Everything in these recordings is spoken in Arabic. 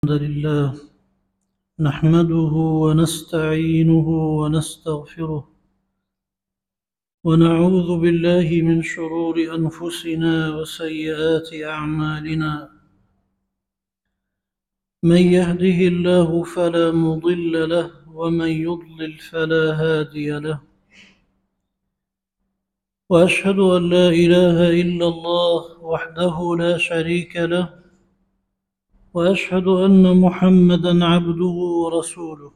الحمد لله نحمده ونستعينه ونستغفره ونعوذ بالله من شرور أنفسنا وسيئات أعمالنا. من يهده الله فلا مضل له ومن يضلل فلا هادي له، وأشهد أن لا إله إلا الله وحده لا شريك له، وأشهد أن محمدًا عبده ورسوله.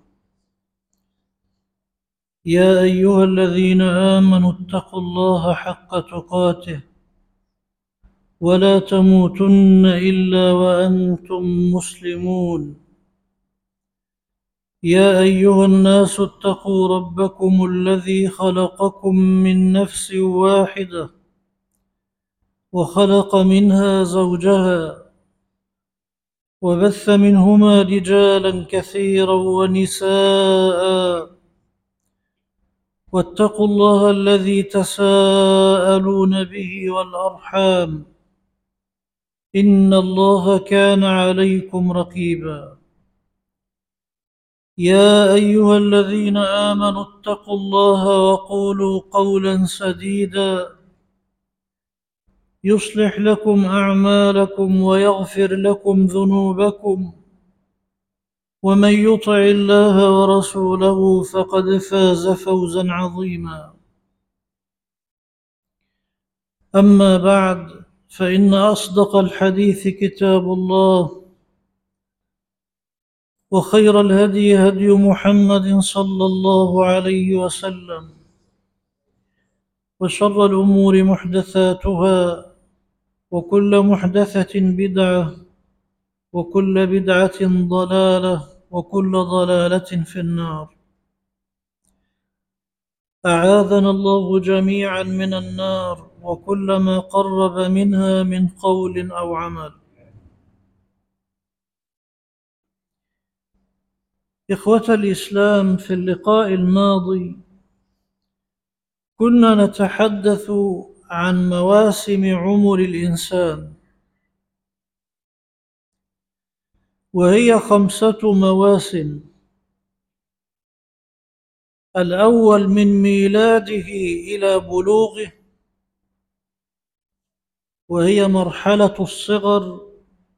يا أيها الذين آمنوا اتقوا الله حق تقاته ولا تموتن إلا وأنتم مسلمون. يا أيها الناس اتقوا ربكم الذي خلقكم من نفس واحدة وخلق منها زوجها وبث منهما رجالا كثيرا ونساء، واتقوا الله الذي تساءلون به والأرحام، إن الله كان عليكم رقيبا. يا أيها الذين آمنوا اتقوا الله وقولوا قولا سديدا يصلح لكم أعمالكم ويغفر لكم ذنوبكم، ومن يطع الله ورسوله فقد فاز فوزا عظيما. أما بعد، فإن أصدق الحديث كتاب الله، وخير الهدي هدي محمد صلى الله عليه وسلم، وشر الأمور محدثاتها، وكل محدثة بدعة، وكل بدعة ضلالة، وكل ضلالة في النار. أعاذنا الله جميعا من النار وكل ما قرب منها من قول أو عمل. إخوة الإسلام، في اللقاء الماضي كنا نتحدث عن مواسم عمر الإنسان، وهي 5 مواسم. الأول من ميلاده إلى بلوغه، وهي مرحلة الصغر،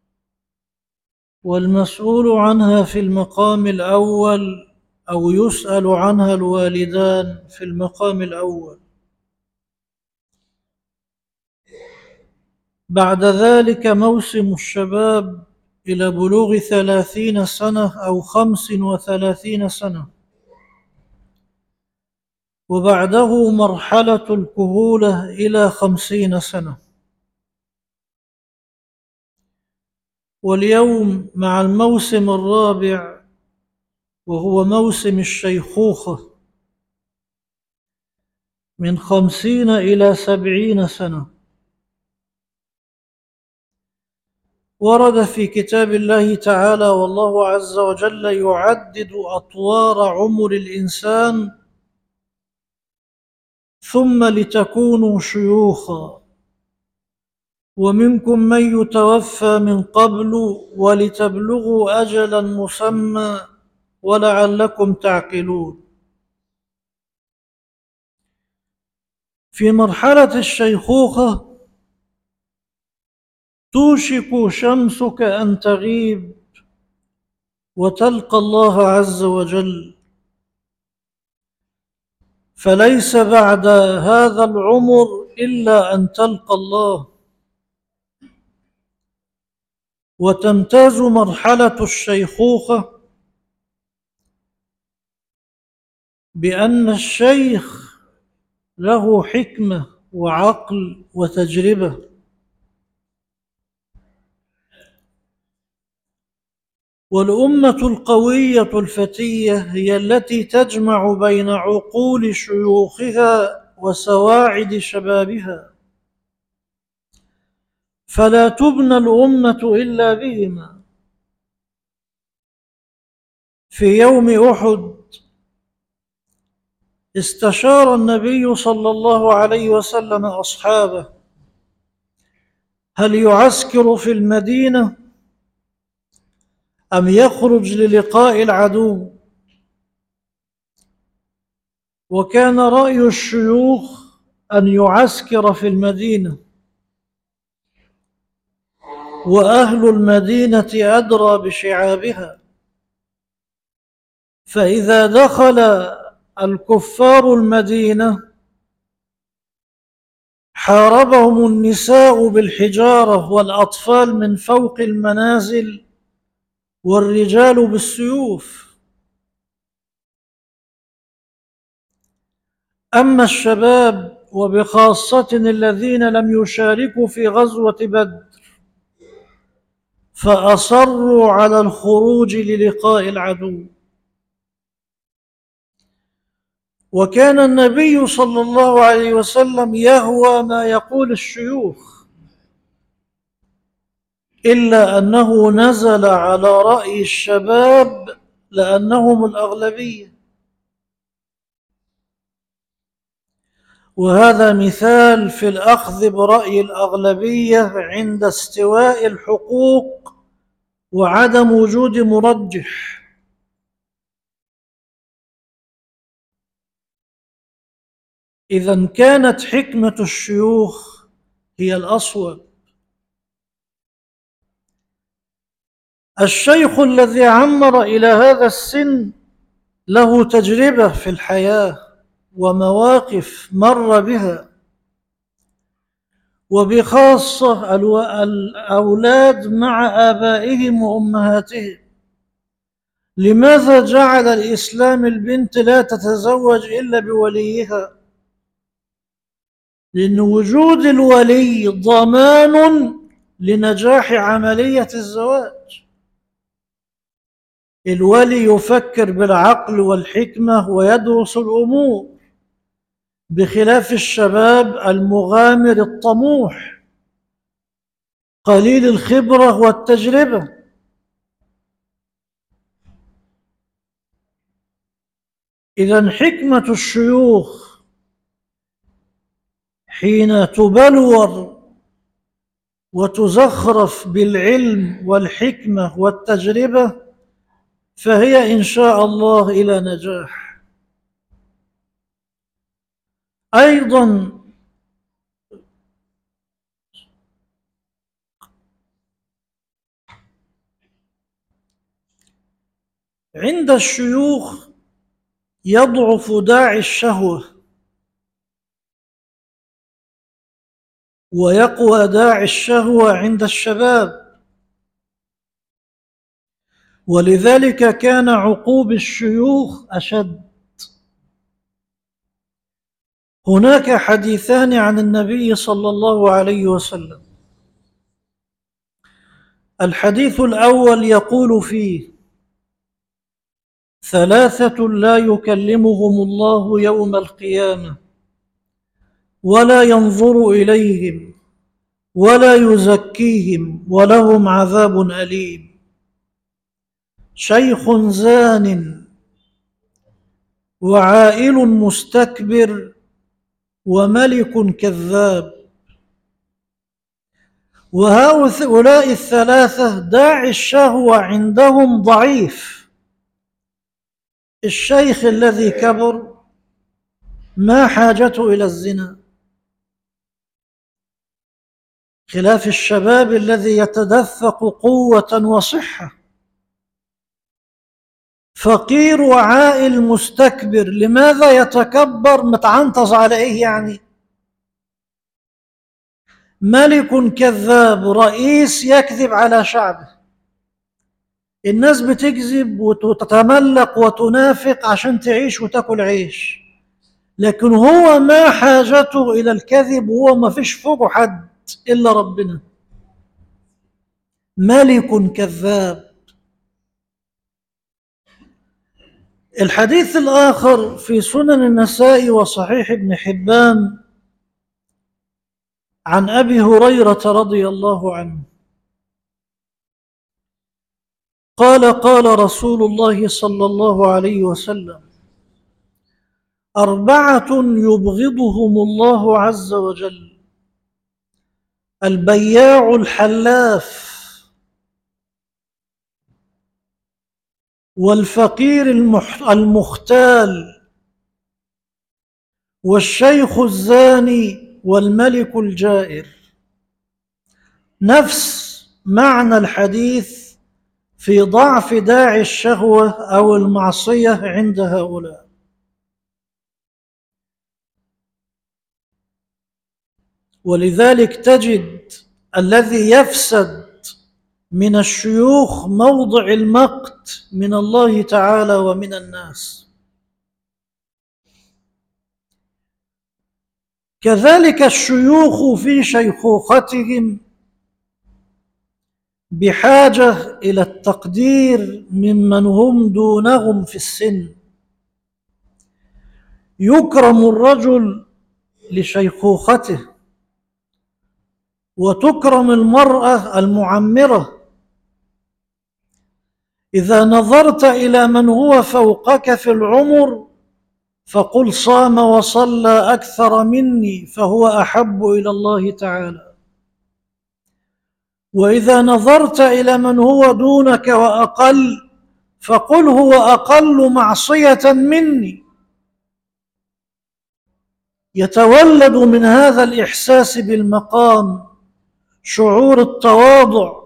والمسؤول عنها في المقام الأول، أو يسأل عنها الوالدان في المقام الأول. بعد ذلك موسم الشباب إلى بلوغ 30 سنة أو 35 سنة، وبعده مرحلة الكهولة إلى 50 سنة. واليوم مع الموسم الرابع، وهو موسم الشيخوخة، من 50 إلى 70 سنة. ورد في كتاب الله تعالى والله عز وجل يعدد أطوار عمر الإنسان: ثم لتكونوا شيوخا، ومنكم من يتوفى من قبل، ولتبلغوا أجلا مسمى، ولعلكم تعقلون. في مرحلة الشيخوخة توشك شمسك أن تغيب وتلقى الله عز وجل، فليس بعد هذا العمر إلا أن تلقى الله. وتمتاز مرحلة الشيخوخة بأن الشيخ له حكمة وعقل وتجربة، والأمة القوية الفتية هي التي تجمع بين عقول شيوخها وسواعد شبابها، فلا تبنى الأمة إلا بهما. في يوم أحد استشار النبي صلى الله عليه وسلم أصحابه: هل يعسكر في المدينة أم يخرج للقاء العدو. وكان رأي الشيوخ أن يعسكر في المدينة، وأهل المدينة أدرى بشعابها، فإذا دخل الكفار المدينة حاربهم النساء بالحجارة والأطفال من فوق المنازل والرجال بالسيوف. أما الشباب وبخاصة الذين لم يشاركوا في غزوة بدر فأصروا على الخروج للقاء العدو. وكان النبي صلى الله عليه وسلم يهوى ما يقول الشيوخ، إلا أنه نزل على رأي الشباب لأنهم الأغلبية. وهذا مثال في الأخذ برأي الأغلبية عند استواء الحقوق وعدم وجود مرجح. إذا كانت حكمة الشيوخ هي الأصوب. الشيخ الذي عمر إلى هذا السن له تجربة في الحياة ومواقف مر بها، وبخاصة الأولاد مع آبائهم وأمهاتهم. لماذا جعل الإسلام البنت لا تتزوج إلا بوليها؟ لأن وجود الولي ضمان لنجاح عملية الزواج. الولي يفكر بالعقل والحكمة ويدرس الأمور، بخلاف الشباب المغامر الطموح قليل الخبرة والتجربة. إذن حكمة الشيوخ حين تبلور وتزخرف بالعلم والحكمة والتجربة فهي إن شاء الله إلى نجاح. أيضا عند الشيوخ يضعف داعي الشهوة ويقوى داعي الشهوة عند الشباب، ولذلك كان عقوب الشيوخ أشد. هناك حديثان عن النبي صلى الله عليه وسلم. الحديث الأول يقول فيه: ثلاثة لا يكلمهم الله يوم القيامة ولا ينظر إليهم ولا يزكيهم ولهم عذاب أليم: شيخ زان وعائل مستكبر وملك كذاب. وهؤلاء الثلاثة داعي الشهوة عندهم ضعيف. الشيخ الذي كبر ما حاجته إلى الزنا، خلاف الشباب الذي يتدفق قوة وصحة. فقير وعائل مستكبر، لماذا يتكبر؟ متعنطز على إيه يعني؟ ملك كذاب، رئيس يكذب على شعبه. الناس بتكذب وتتملق وتنافق عشان تعيش وتاكل عيش، لكن هو ما حاجته إلى الكذب، وهو ما فيش فوقه حد إلا ربنا. ملك كذاب. الحديث الآخر في سنن النسائي وصحيح ابن حبان عن أبي هريرة رضي الله عنه قال: قال رسول الله صلى الله عليه وسلم: أربعة يبغضهم الله عز وجل: البياع الحلاف، والفقير المختال والشيخ الزاني والملك الجائر. نفس معنى الحديث في ضعف داعي الشهوة أو المعصية عند هؤلاء. ولذلك تجد الذي يفسد من الشيوخ موضع المقت من الله تعالى ومن الناس. كذلك الشيوخ في شيخوختهم بحاجة إلى التقدير ممن هم دونهم في السن. يكرم الرجل لشيخوخته، وتكرم المرأة المعمرة. إذا نظرت إلى من هو فوقك في العمر فقل صام وصلى أكثر مني فهو أحب إلى الله تعالى. وإذا نظرت إلى من هو دونك وأقل فقل هو أقل معصية مني. يتولد من هذا الإحساس بالمقام شعور التواضع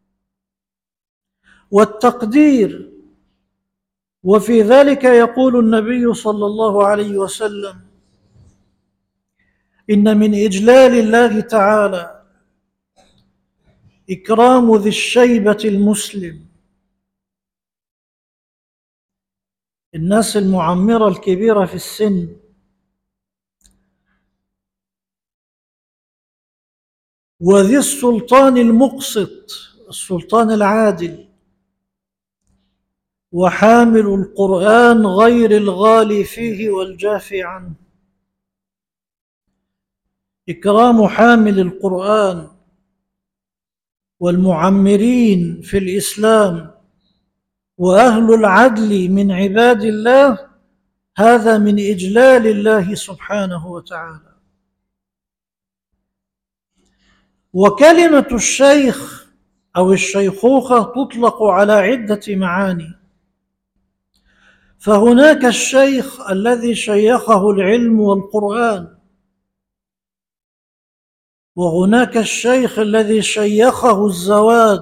والتقدير. وفي ذلك يقول النبي صلى الله عليه وسلم: إن من إجلال الله تعالى إكرام ذي الشيبة المسلم. الناس المعمرة الكبيرة في السن، وذي السلطان المقسط، السلطان العادل، وحامل القرآن غير الغالي فيه والجافي عنه. إكرام حامل القرآن والمعمرين في الإسلام وأهل العدل من عباد الله، هذا من إجلال الله سبحانه وتعالى. وكلمة الشيخ أو الشيخوخة تطلق على عدة معاني. فهناك الشيخ الذي شيخه العلم والقرآن، وهناك الشيخ الذي شيخه الزواج.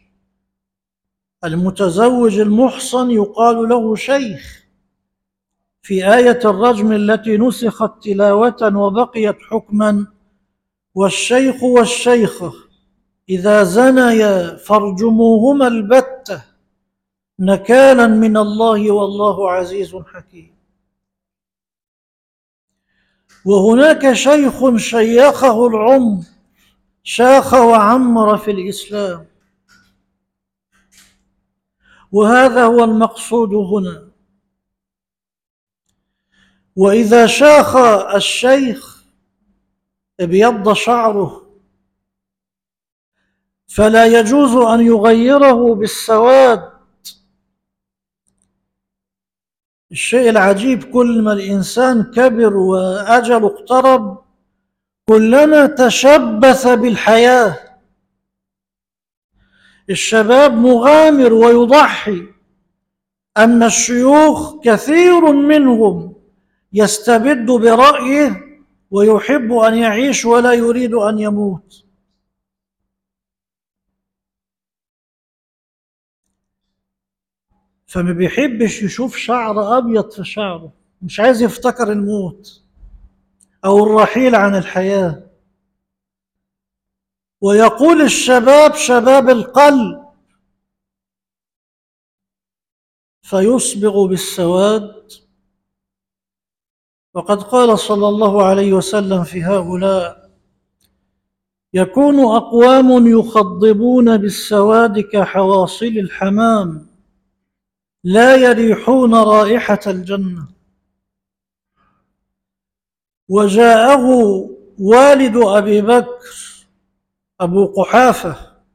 المتزوج المحصن يقال له شيخ. في آية الرجم التي نسخت تلاوة وبقيت حكما: والشيخ والشيخة إذا زنيا فارجموهما البتة نكالا من الله والله عزيز حكيم. وهناك شيخ شيخه العمر، شاخ وعمر في الإسلام، وهذا هو المقصود هنا. وإذا شاخ الشيخ ابيض شعره فلا يجوز أن يغيره بالسواد. الشيء العجيب، كل ما الإنسان كبر وأجله اقترب كلما تشبث بالحياة. الشباب مغامر ويضحي، أما الشيوخ كثير منهم يستبد برأيه ويحب أن يعيش ولا يريد أن يموت. فما بيحبش يشوف شعر أبيض في شعره، مش عايز يفتكر الموت أو الرحيل عن الحياة. ويقول الشباب شباب القلب فيصبغ بالسواد. وقد قال صلى الله عليه وسلم في هؤلاء: يكون أقوام يخضبون بالسواد كحواصل الحمام لا يريحون رائحة الجنة. وجاءه والد أبي بكر أبو قحافة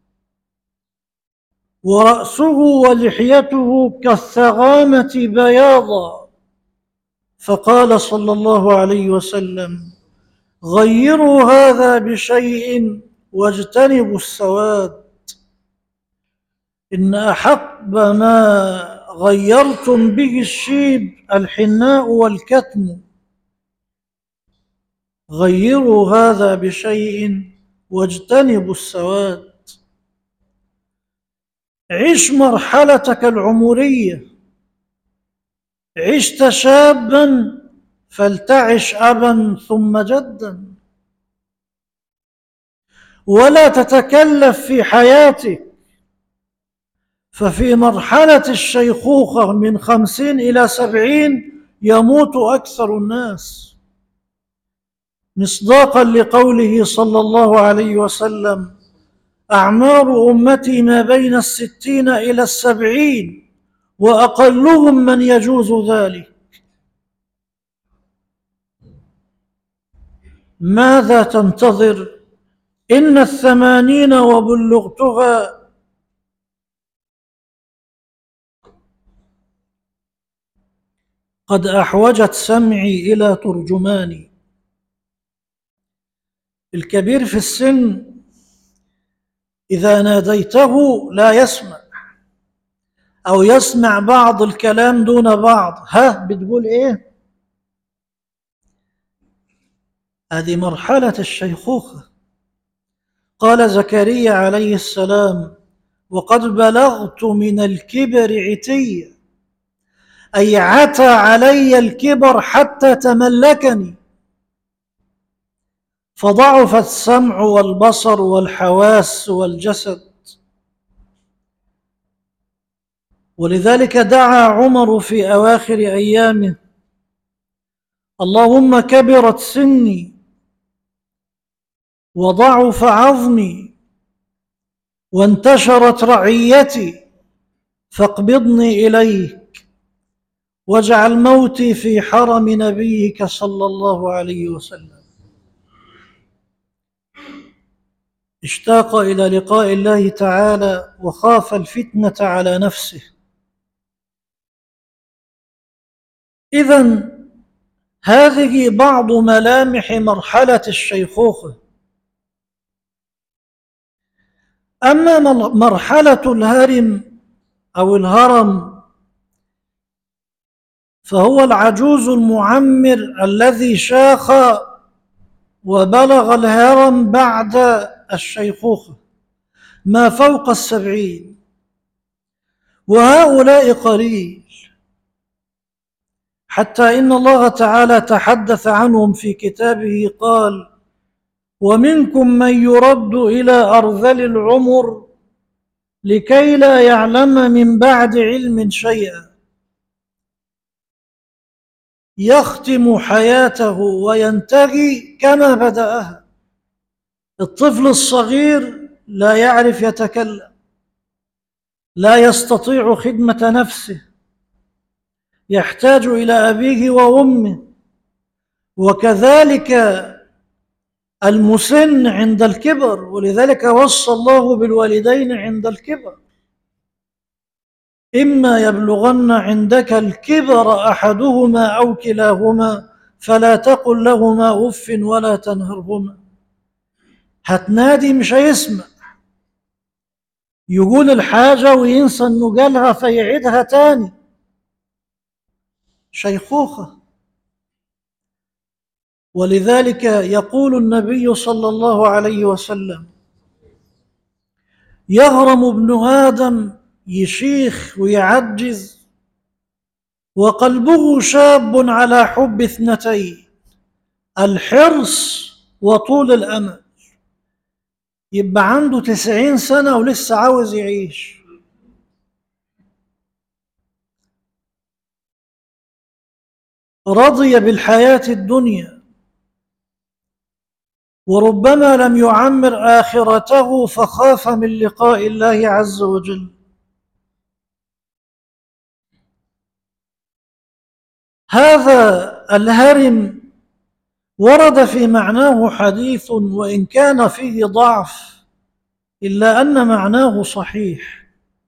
ورأسه ولحيته كالثغامة بياضا، فقال صلى الله عليه وسلم: غيروا هذا بشيء واجتنبوا السواد. إن أحب ما غيرتم به الشيب الحناء والكتم، غيروا هذا بشيء واجتنبوا السواد. عش مرحلتك العمرية، عشت شابا فلتعش أبا ثم جدا، ولا تتكلف في حياتك، ففي مرحلة الشيخوخة من 50 إلى 70 يموت أكثر الناس، مصداقا لقوله صلى الله عليه وسلم: أعمار أمتي ما بين 60 إلى 70 وأقلهم من يجوز ذلك. ماذا تنتظر؟ إن 80 وبلغتها قد أحوجت سمعي إلى ترجماني. الكبير في السن إذا ناديته لا يسمع، أو يسمع بعض الكلام دون بعض. ها بتقول إيه؟ هذه مرحلة الشيخوخة. قال زكريا عليه السلام: وقد بلغت من الكبر عتيا، أي عتى علي الكبر حتى تملكني، فضعف السمع والبصر والحواس والجسد. ولذلك دعا عمر في أواخر أيامه: اللهم كبرت سني وضعف عظمي وانتشرت رعيتي، فاقبضني إليك واجعل موتي في حرم نبيك صلى الله عليه وسلم. اشتاق إلى لقاء الله تعالى وخاف الفتنة على نفسه. إذن هذه بعض ملامح مرحلة الشيخوخة. أما مرحلة الهرم أو الهرم فهو العجوز المعمر الذي شاخ وبلغ الهرم بعد الشيخوخة ما فوق 70، وهؤلاء قليل، حتى إن الله تعالى تحدث عنهم في كتابه قال: ومنكم من يرد إلى أرذل العمر لكي لا يعلم من بعد علم شيئا، يختم حياته وينتهي كما بدأها. الطفل الصغير لا يعرف يتكلم، لا يستطيع خدمة نفسه، يحتاج إلى أبيه وأمه. وكذلك المسن عند الكبر، ولذلك وصى الله بالوالدين عند الكبر: إما يبلغن عندك الكبر أحدهما أو كلاهما فلا تقل لهما أف ولا تنهرهما. هتنادي مش هيسمع، يقول الحاجة وينسى إنه قالها فيعيدها تاني. شيخوخة. ولذلك يقول النبي صلى الله عليه وسلم: يهرم ابن آدم، يشيخ ويعجز، وقلبه شاب على حب اثنتين: الحرص وطول الأمل. يبقى عنده 90 سنة ولسه عاوز يعيش. رضي بالحياة الدنيا، وربما لم يعمر آخرته فخاف من لقاء الله عز وجل. هذا الهرم ورد في معناه حديث، وإن كان فيه ضعف إلا أن معناه صحيح: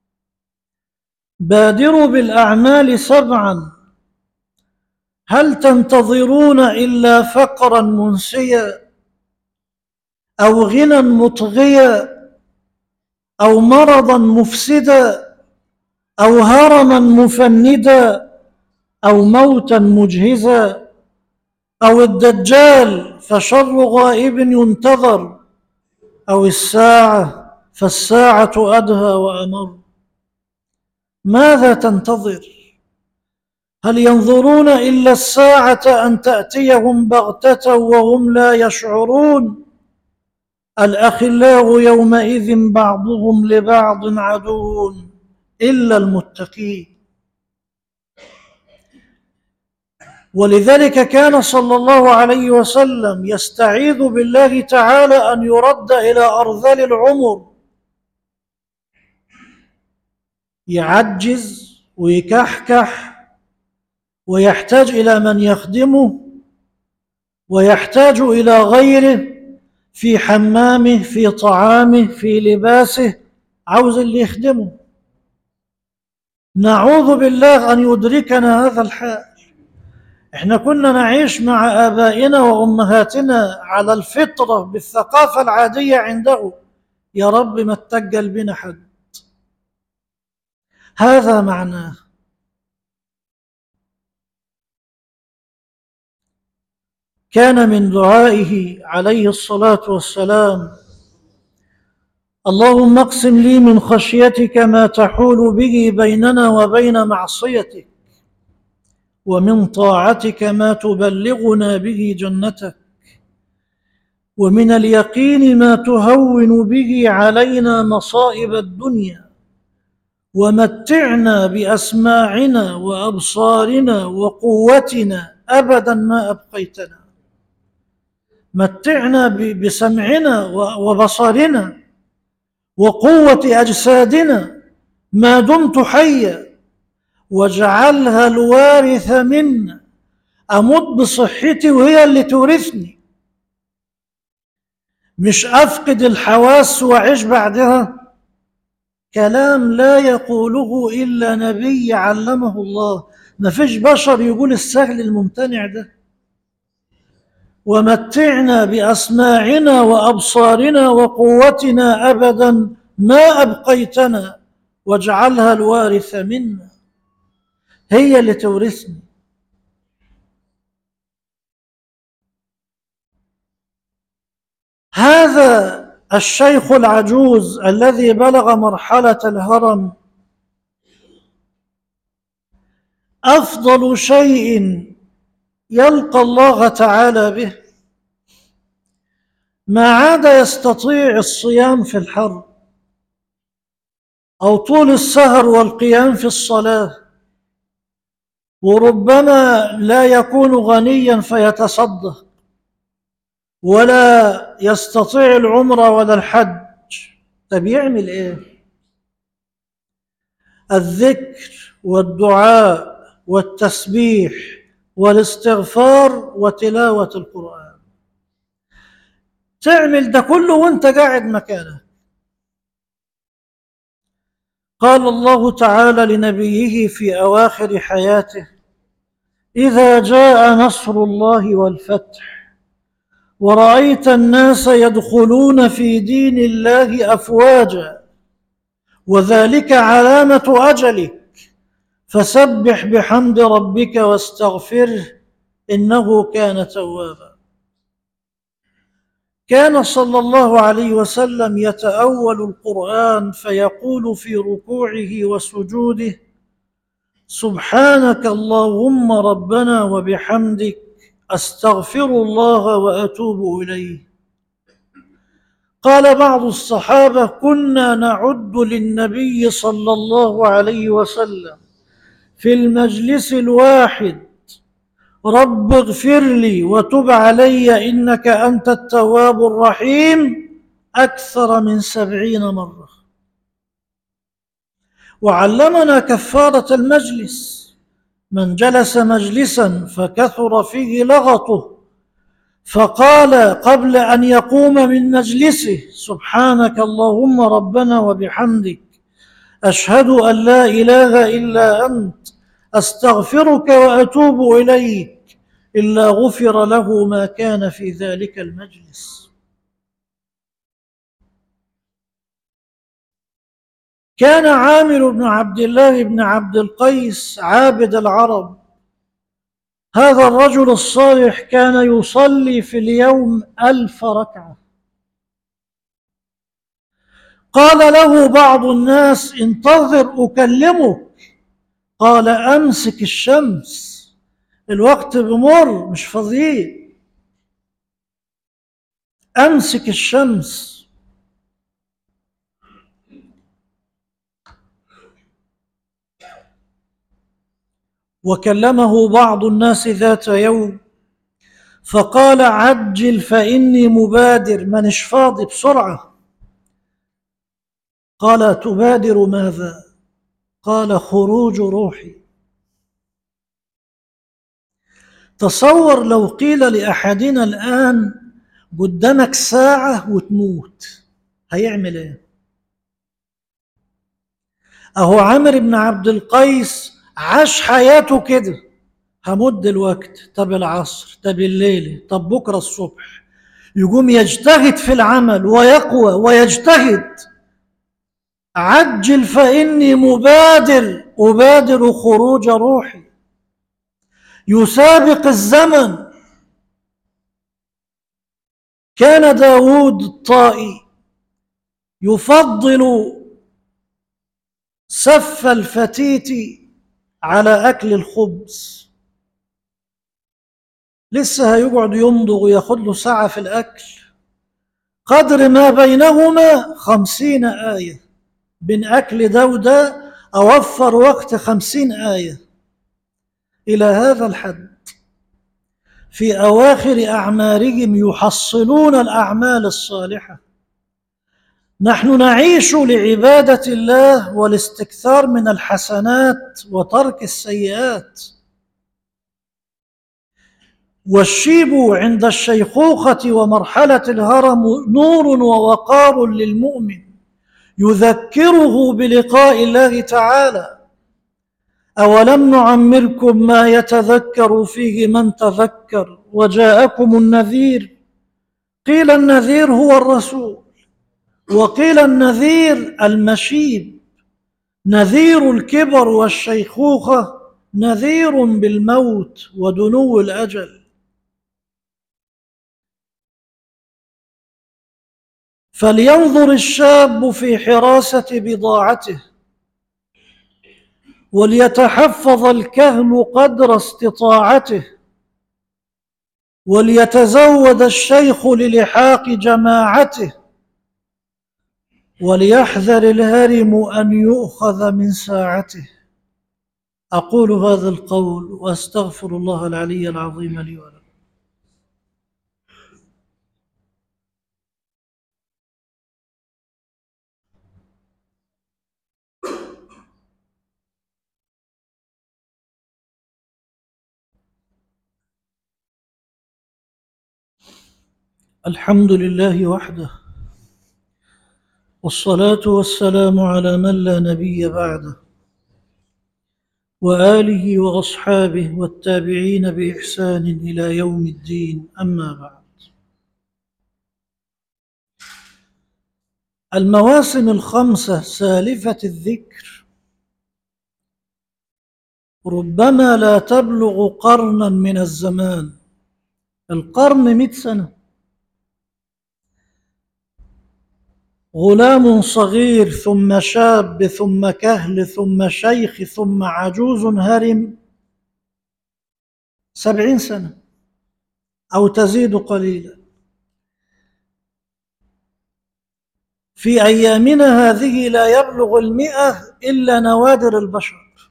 بادروا بالأعمال 7، هل تنتظرون إلا فقرا منسيا أو غنى مطغيا أو مرضا مفسدا أو هرما مفندا أو موتا مجهزا أو الدجال فشر غائب ينتظر أو الساعة فالساعة أدهى وأمر. ماذا تنتظر؟ هل ينظرون إلا الساعة أن تأتيهم بغتة وهم لا يشعرون؟ الأخلاء يومئذ بعضهم لبعض عدو إلا المتقين. ولذلك كان صلى الله عليه وسلم يستعيذ بالله تعالى أن يرد إلى أرذل العمر، يعجز ويكحكح ويحتاج إلى من يخدمه ويحتاج إلى غيره في حمامه، في طعامه، في لباسه، عاوز اللي يخدمه. نعوذ بالله أن يدركنا هذا الحال. احنا كنا نعيش مع آبائنا وأمهاتنا على الفطرة بالثقافة العادية عنده. يا رب ما تتجل بنا حد. هذا معناه. كان من دعائه عليه الصلاة والسلام: اللهم اقسم لي من خشيتك ما تحول به بيننا وبين معصيتك، ومن طاعتك ما تبلغنا به جنتك، ومن اليقين ما تهون به علينا مصائب الدنيا، ومتعنا بأسماعنا وأبصارنا وقوتنا أبدا ما أبقيتنا. متعنا بسمعنا وبصرنا وقوة أجسادنا ما دمت حيا، واجعلها الوارث منا. أموت بصحتي وهي اللي تورثني، مش أفقد الحواس وأعيش بعدها. كلام لا يقوله إلا نبي علمه الله، ما فيش بشر يقول السهل الممتنع ده. ومتعنا بأسماعنا وأبصارنا وقوتنا أبدا ما أبقيتنا، واجعلها الوارث منا، هي اللي تورثني. هذا الشيخ العجوز الذي بلغ مرحلة الهرم أفضل شيء يلقى الله تعالى به، ما عاد يستطيع الصيام في الحر أو طول السهر والقيام في الصلاة، وربما لا يكون غنيا فيتصدق، ولا يستطيع العمرة ولا الحج. طب يعمل ايه؟ الذكر والدعاء والتسبيح والاستغفار وتلاوة القرآن. تعمل ده كله وانت قاعد مكانك. قال الله تعالى لنبيه في أواخر حياته: إذا جاء نصر الله والفتح ورأيت الناس يدخلون في دين الله أفواجا وذلك علامة أجلك فسبح بحمد ربك واستغفره إنه كان توابا. كان صلى الله عليه وسلم يتأول القرآن فيقول في ركوعه وسجوده: سبحانك اللهم ربنا وبحمدك أستغفر الله وأتوب إليه. قال بعض الصحابة: كنا نعد للنبي صلى الله عليه وسلم في المجلس الواحد: رب اغفر لي وتب علي إنك أنت التواب الرحيم، أكثر من 70 مرة. وعلمنا كفارة المجلس: من جلس مجلسا فكثر فيه لغطه فقال قبل أن يقوم من مجلسه: سبحانك اللهم ربنا وبحمدك أشهد أن لا إله إلا أنت أستغفرك وأتوب إليك، إلا غفر له ما كان في ذلك المجلس. كان عامر بن عبد الله بن عبد القيس عابد العرب، هذا الرجل الصالح كان يصلي في اليوم 1000 ركعة. قال له بعض الناس: انتظر أكلمك. قال: أمسك الشمس، الوقت بمر، مش فاضيين. أمسك الشمس. وكلمه بعض الناس ذات يوم فقال: عجل فإني مبادر، منش فاضي، بسرعة. قال: تبادر ماذا؟ قال: خروج روحي. تصور لو قيل لأحدنا الآن: قدامك ساعة وتموت، هيعمل ايه؟ اهو عامر بن عبد القيس عاش حياته كده، همد الوقت، طب العصر، طب الليل، طب بكرة الصبح. يقوم يجتهد في العمل ويقوى ويجتهد. عجل فإني مبادر، أبادر خروج روحي. يسابق الزمن. كان داود الطائي يفضل سف الفتيت على أكل الخبز. لسه هيقعد يمضغ وياخد له ساعة في الأكل، قدر ما بينهما 50 آية. بين أكل ده وده أوفر وقت 50 آية. إلى هذا الحد في أواخر أعمارهم يحصلون الأعمال الصالحة. نحن نعيش لعبادة الله والاستكثار من الحسنات وترك السيئات. والشيب عند الشيخوخة ومرحلة الهرم نور ووقار للمؤمن يذكره بلقاء الله تعالى. أولم نعمركم ما يتذكر فيه من تذكر وجاءكم النذير. قيل النذير هو الرسول، وقيل النذير المشيب. نذير الكبر والشيخوخة نذير بالموت ودنو الأجل. فلينظر الشاب في حراسة بضاعته، وليتحفظ الكهل قدر استطاعته، وليتزود الشيخ للحاق جماعته، وليحذر الهرم أن يؤخذ من ساعته. أقول هذا القول وأستغفر الله العلي العظيم لي ولكم. الحمد لله وحده، والصلاة والسلام على من لا نبي بعده، وآله وأصحابه والتابعين بإحسان إلى يوم الدين. أما بعد، المواسم الخمسة سالفة الذكر ربما لا تبلغ قرنا من الزمان. القرن 100 سنة. غلام صغير ثم شاب ثم كهل ثم شيخ ثم عجوز هرم 70 سنة أو تزيد قليلا. في أيامنا هذه لا يبلغ 100 إلا نوادر البشر،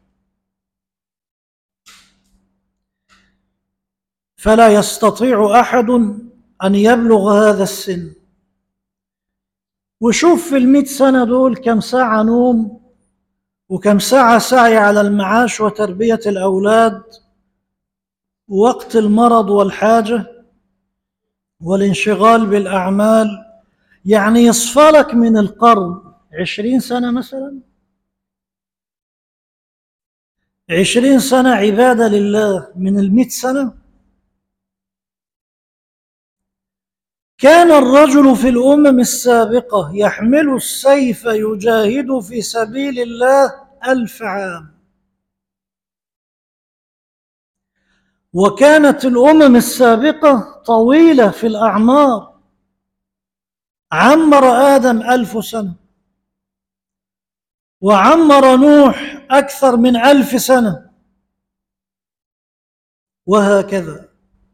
فلا يستطيع أحد أن يبلغ هذا السن. وشوف في 100 سنة دول كم ساعة نوم، وكم ساعة سعي على المعاش وتربية الأولاد، ووقت المرض والحاجة والانشغال بالأعمال. يعني يصفلك من القرن 20 سنة مثلا، 20 سنة عبادة لله من 100 سنة. كان الرجل في الأمم السابقة يحمل السيف يجاهد في سبيل الله 1000 عام، وكانت الأمم السابقة طويلة في الأعمار، عمر آدم 1000 سنة، وعمر نوح أكثر من 1000 سنة، وهكذا.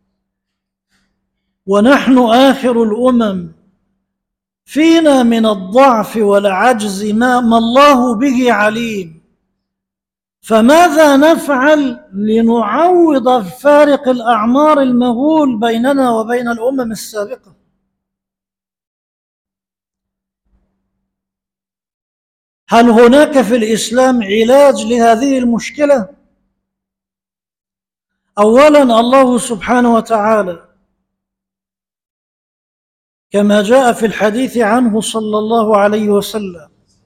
ونحن آخر الأمم، فينا من الضعف والعجز ما الله به عليم، فماذا نفعل لنعوض فارق الأعمار المهول بيننا وبين الأمم السابقة؟ هل هناك في الإسلام علاج لهذه المشكلة؟ أولا، الله سبحانه وتعالى كما جاء في الحديث عنه صلى الله عليه وسلم: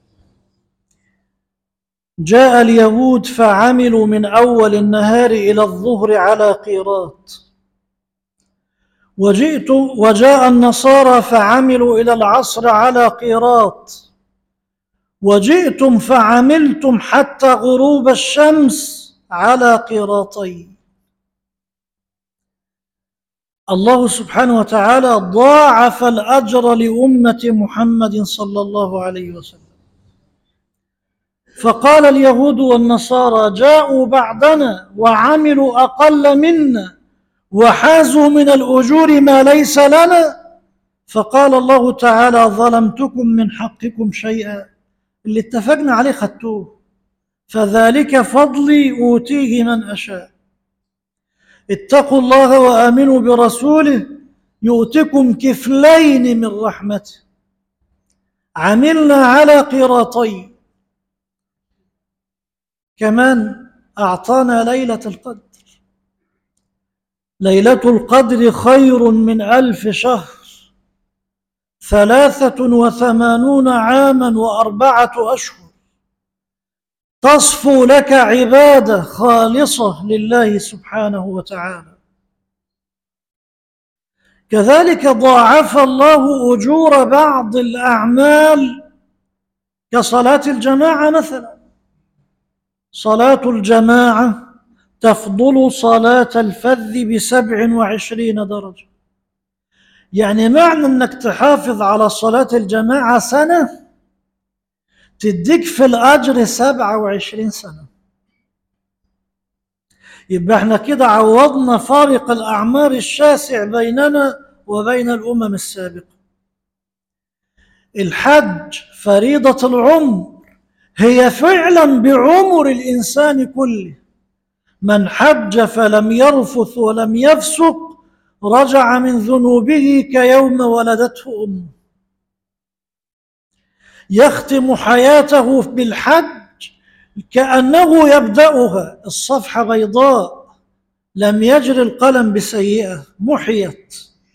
جاء اليهود فعملوا من أول النهار إلى الظهر على قيراط، وجاء النصارى فعملوا إلى العصر على قيراط، وجئتم فعملتم حتى غروب الشمس على قيراطين. الله سبحانه وتعالى ضاعف الأجر لأمة محمد صلى الله عليه وسلم. فقال اليهود والنصارى: جاءوا بعدنا وعملوا أقل منا وحازوا من الأجور ما ليس لنا. فقال الله تعالى: ظلمتكم من حقكم شيئا، اللي اتفقنا عليه خدتوه، فذلك فضلي أوتيه من أشاء. اتقوا الله وآمنوا برسوله يؤتكم كفلين من رحمته. عملنا على قيراطين. كمان أعطانا ليلة القدر. ليلة القدر خير من 1000 شهر، 83 عاما و4 أشهر، تصفو لك عبادة خالصة لله سبحانه وتعالى. كذلك ضاعف الله أجور بعض الأعمال كصلاة الجماعة مثلا. صلاة الجماعة تفضل صلاة الفذ ب27 درجة. يعني معنى أنك تحافظ على صلاة الجماعة سنة تديك في الأجر 27 سنة. يبقى احنا كده عوضنا فارق الأعمار الشاسع بيننا وبين الأمم السابقة. الحج فريضة العمر، هي فعلا بعمر الإنسان كله. من حج فلم يرفث ولم يفسق رجع من ذنوبه كيوم ولدته أمه. يختم حياته بالحج كأنه يبدأها الصفحة بيضاء لم يجر القلم بسيئة، محيت.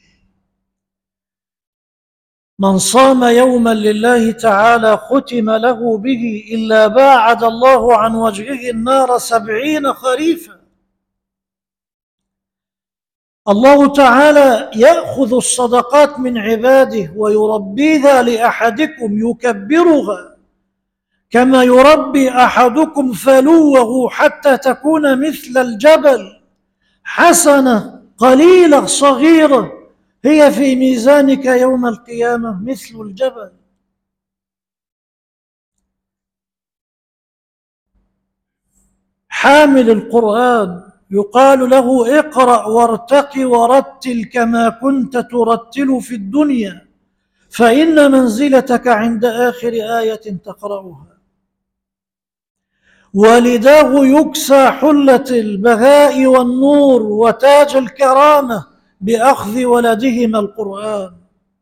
من صام يوما لله تعالى ختم له به إلا باعد الله عن وجهه النار 70 خريفا. الله تعالى يأخذ الصدقات من عباده ويربيها لأحدكم يكبرها كما يربي أحدكم فلوه حتى تكون مثل الجبل، حسنة قليلة صغيرة هي في ميزانك يوم القيامة مثل الجبل. حامل القرآن يقال له: اقرأ وارتق ورتل كما كنت ترتل في الدنيا، فإن منزلتك عند آخر آية تقرأها. والداه يكسى حلة البهاء والنور وتاج الكرامة بأخذ ولدهما القرآن.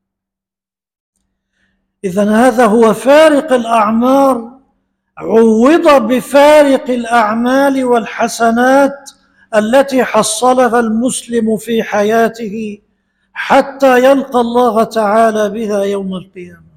إذن هذا هو فارق الأعمار، عوض بفارق الأعمال والحسنات التي حصلها المسلم في حياته حتى يلقى الله تعالى بها يوم القيامة.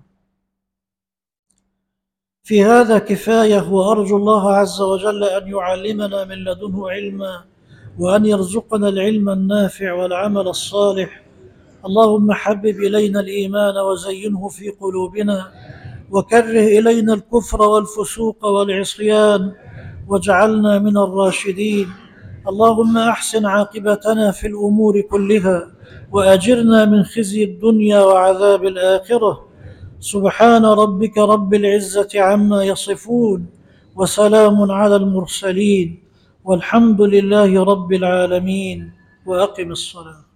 في هذا كفاية، وأرجو الله عز وجل أن يعلمنا من لدنه علما، وأن يرزقنا العلم النافع والعمل الصالح، اللهم حبب إلينا الإيمان وزينه في قلوبنا، وكره إلينا الكفر والفسوق والعصيان، واجعلنا من الراشدين. اللهم أحسن عاقبتنا في الأمور كلها، وأجرنا من خزي الدنيا وعذاب الآخرة. سبحان ربك رب العزة عما يصفون، وسلام على المرسلين، والحمد لله رب العالمين. وأقم الصلاة.